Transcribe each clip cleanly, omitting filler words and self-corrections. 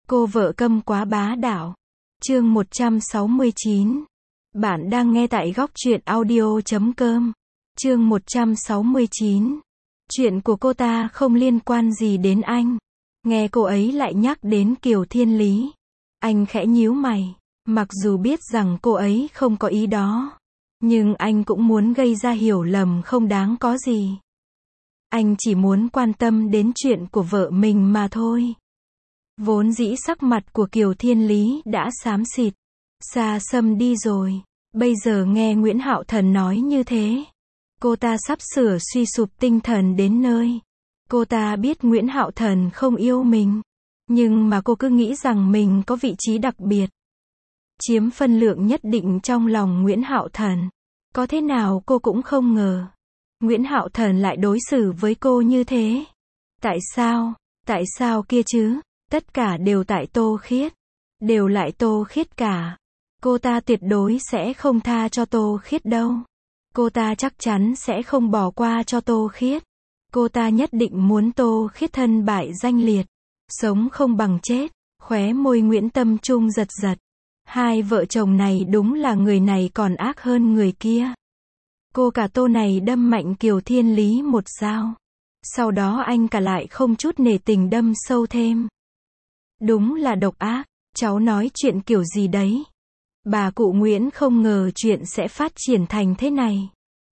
Cô vợ câm quá bá đạo. Chương 169. Bạn đang nghe tại góc truyện audio.com. Chương 169. Chuyện của cô ta không liên quan gì đến anh. Nghe cô ấy lại nhắc đến Kiều Thiên Lý. Anh khẽ nhíu mày. Mặc dù biết rằng cô ấy không có ý đó, nhưng anh cũng muốn gây ra hiểu lầm không đáng có gì. Anh chỉ muốn quan tâm đến chuyện của vợ mình mà thôi. Vốn dĩ sắc mặt của Kiều Thiên Lý đã xám xịt, xa xăm đi rồi. Bây giờ nghe Nguyễn Hạo Thần nói như thế, cô ta sắp sửa suy sụp tinh thần đến nơi. Cô ta biết Nguyễn Hạo Thần không yêu mình, nhưng mà cô cứ nghĩ rằng mình có vị trí đặc biệt, chiếm phân lượng nhất định trong lòng Nguyễn Hạo Thần. Có thế nào cô cũng không ngờ, Nguyễn Hạo Thần lại đối xử với cô như thế. Tại sao? Tại sao kia chứ? Tất cả đều tại Tô Khiết. Đều lại Tô Khiết cả. Cô ta tuyệt đối sẽ không tha cho Tô Khiết đâu. Cô ta chắc chắn sẽ không bỏ qua cho Tô Khiết. Cô ta nhất định muốn Tô Khiết thân bại danh liệt, sống không bằng chết. Khóe môi Nguyễn Tâm Trung giật giật. Hai vợ chồng này đúng là người này còn ác hơn người kia. Cô cả Tô này đâm mạnh Kiều Thiên Lý một dao. Sau đó anh cả lại không chút nể tình đâm sâu thêm. Đúng là độc ác. Cháu nói chuyện kiểu gì đấy? Bà cụ Nguyễn không ngờ chuyện sẽ phát triển thành thế này.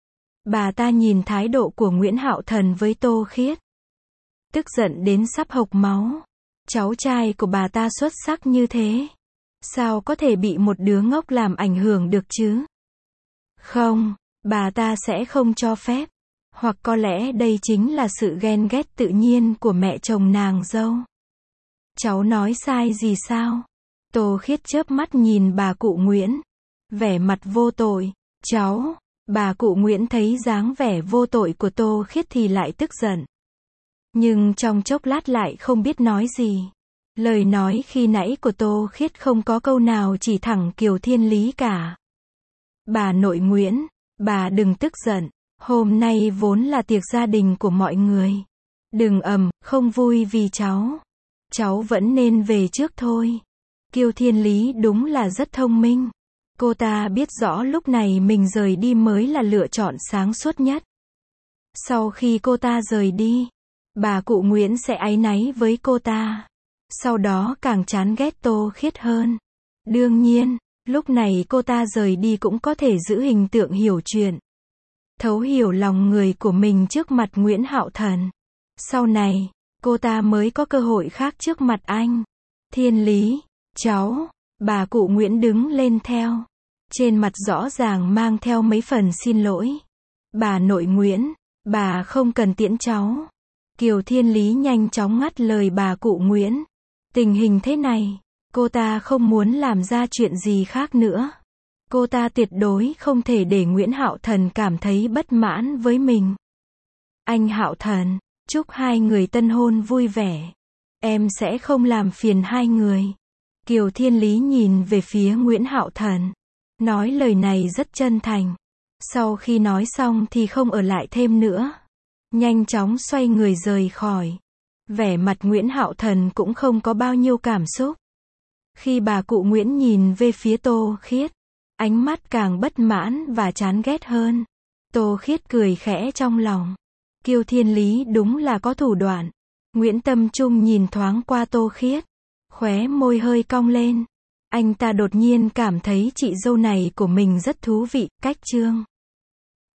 Bà ta nhìn thái độ của Nguyễn Hạo Thần với Tô Khiết, tức giận đến sắp hộc máu. Cháu trai của bà ta xuất sắc như thế, sao có thể bị một đứa ngốc làm ảnh hưởng được chứ? Không, bà ta sẽ không cho phép. Hoặc có lẽ đây chính là sự ghen ghét tự nhiên của mẹ chồng nàng dâu. Cháu nói sai gì sao? Tô Khiết chớp mắt nhìn bà cụ Nguyễn, vẻ mặt vô tội. Cháu, bà cụ Nguyễn thấy dáng vẻ vô tội của Tô Khiết thì lại tức giận. Nhưng trong chốc lát lại không biết nói gì. Lời nói khi nãy của Tô Khiết không có câu nào chỉ thẳng Kiều Thiên Lý cả. Bà nội Nguyễn, bà đừng tức giận. Hôm nay vốn là tiệc gia đình của mọi người. Đừng không vui vì cháu. Cháu vẫn nên về trước thôi. Kiều Thiên Lý đúng là rất thông minh. Cô ta biết rõ lúc này mình rời đi mới là lựa chọn sáng suốt nhất. Sau khi cô ta rời đi, bà cụ Nguyễn sẽ áy náy với cô ta. Sau đó càng chán ghét Tô Khiết hơn. Đương nhiên, lúc này cô ta rời đi cũng có thể giữ hình tượng hiểu chuyện, thấu hiểu lòng người của mình trước mặt Nguyễn Hạo Thần. Sau này, cô ta mới có cơ hội khác trước mặt anh. Thiên Lý, cháu, bà cụ Nguyễn đứng lên theo. Trên mặt rõ ràng mang theo mấy phần xin lỗi. Bà nội Nguyễn, bà không cần tiễn cháu. Kiều Thiên Lý nhanh chóng ngắt lời bà cụ Nguyễn. Tình hình thế này, cô ta không muốn làm ra chuyện gì khác nữa. Cô ta tuyệt đối không thể để Nguyễn Hạo Thần cảm thấy bất mãn với mình. Anh Hạo Thần, chúc hai người tân hôn vui vẻ. Em sẽ không làm phiền hai người. Kiều Thiên Lý nhìn về phía Nguyễn Hạo Thần, nói lời này rất chân thành. Sau khi nói xong thì không ở lại thêm nữa, nhanh chóng xoay người rời khỏi. Vẻ mặt Nguyễn Hạo Thần cũng không có bao nhiêu cảm xúc. Khi bà cụ Nguyễn nhìn về phía Tô Khiết, ánh mắt càng bất mãn và chán ghét hơn. Tô Khiết cười khẽ trong lòng. Kiều Thiên Lý đúng là có thủ đoạn. Nguyễn Tâm Trung nhìn thoáng qua Tô Khiết, khóe môi hơi cong lên. Anh ta đột nhiên cảm thấy chị dâu này của mình rất thú vị. Cách chương